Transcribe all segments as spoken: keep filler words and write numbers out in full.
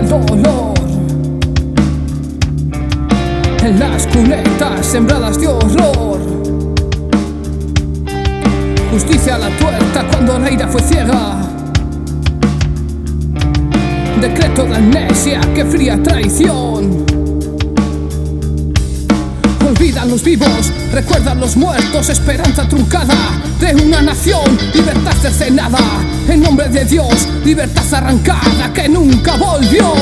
el dolor. En las cunetas sembradas de horror, justicia a la tuerta cuando la ira fue ciega. Decreto de amnesia, que fría traición. Olvidan los vivos, recuerdan los muertos. Esperanza truncada de una nación, libertad cercenada. En nombre de Dios, libertad arrancada que nunca volvió.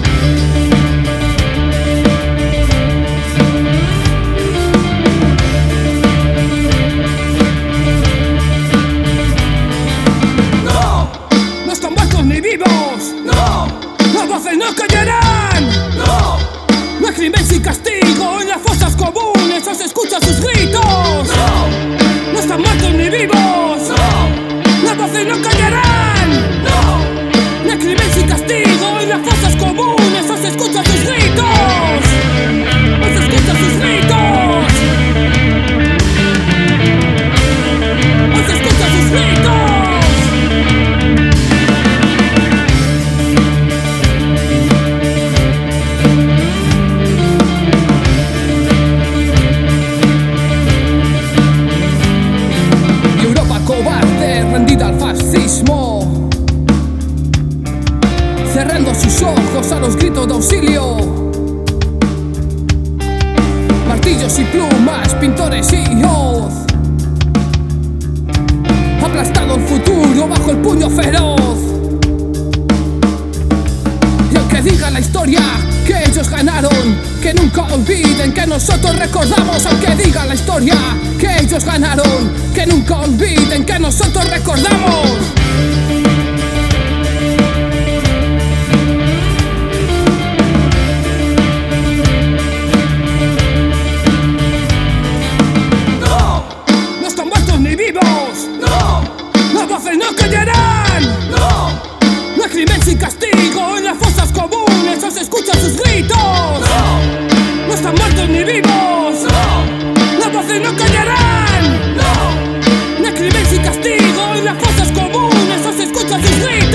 ¡No! No están muertos ni vivos. ¡No! Las voces no callarán. ¡No! No hay crimen sin castigo en las fosas comunes, o se escuchan sus gritos. ¡No! No están muertos ni vivos. ¡No! Las voces no callarán. ¡No! No hay crimen sin castigo en las fosas comunes, o se escuchan sus gritos. O se escuchan sus gritos. O se escuchan sus gritos. Rendida al fascismo, cerrando sus ojos a los gritos de auxilio. Martillos y plumas, pintores y hoz, aplastado el futuro bajo el puño feroz. Y aunque diga la historia que ellos ganaron, que nunca olviden que nosotros recordamos. Aunque diga la historia que ellos ganaron, que nunca olviden que nosotros recordamos. ¡No! No están muertos ni vivos. ¡No! Las voces no callarán. ¡No! No hay crimen sin castigo en las fosas comunes, o se escuchan sus gritos. ¡No! No están muertos ni vivos. ¡No! Las voces no callarán. ¡No! No hay crimen sin castigo en las fosas comunes, o se escuchan sus gritos.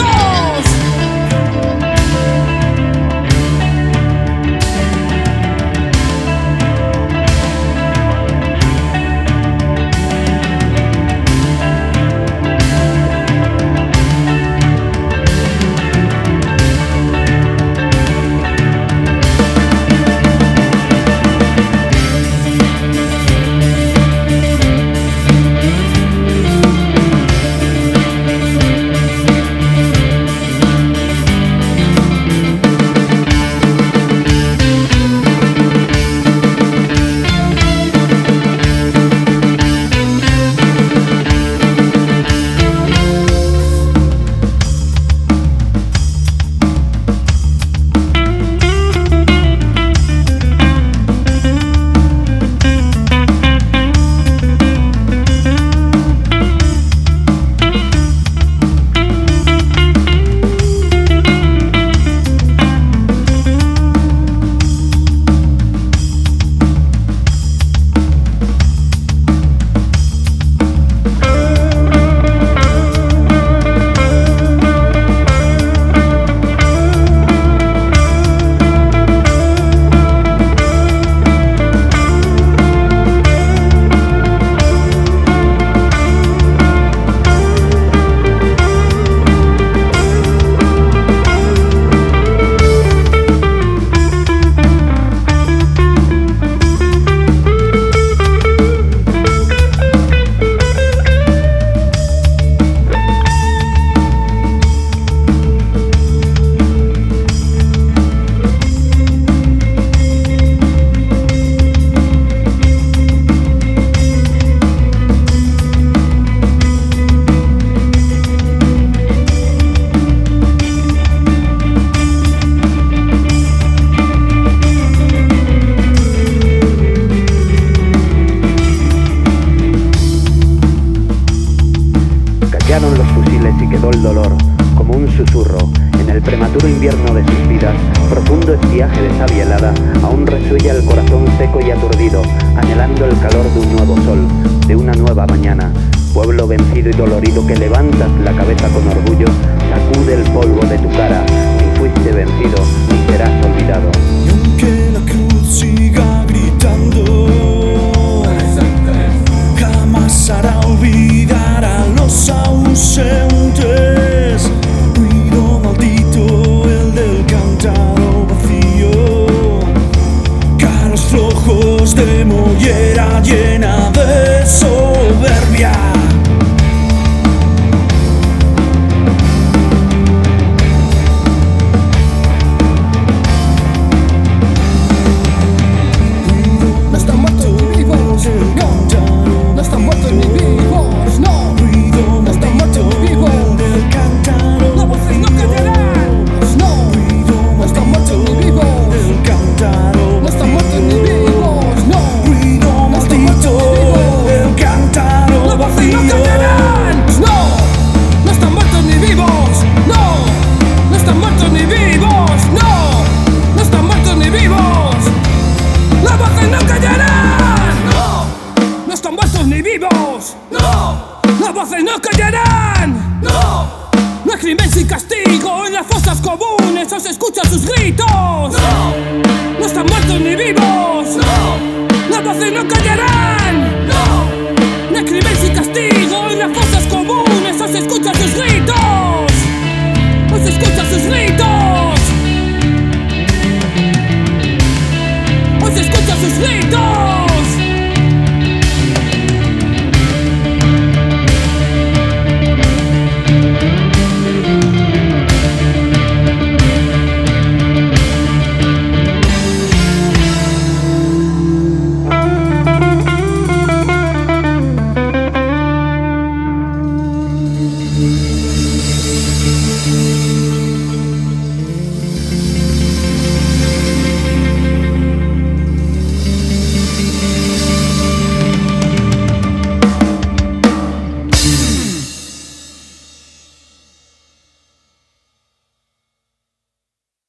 Callaron los fusiles y quedó el dolor, como un susurro, en el prematuro invierno de sus vidas. Profundo estiaje de savia helada, aún resuella el corazón seco y aturdido, anhelando el calor de un nuevo sol, de una nueva mañana. Pueblo vencido y dolorido que levantas la cabeza con orgullo, sacude el polvo de tu cara. Si fuiste vencido.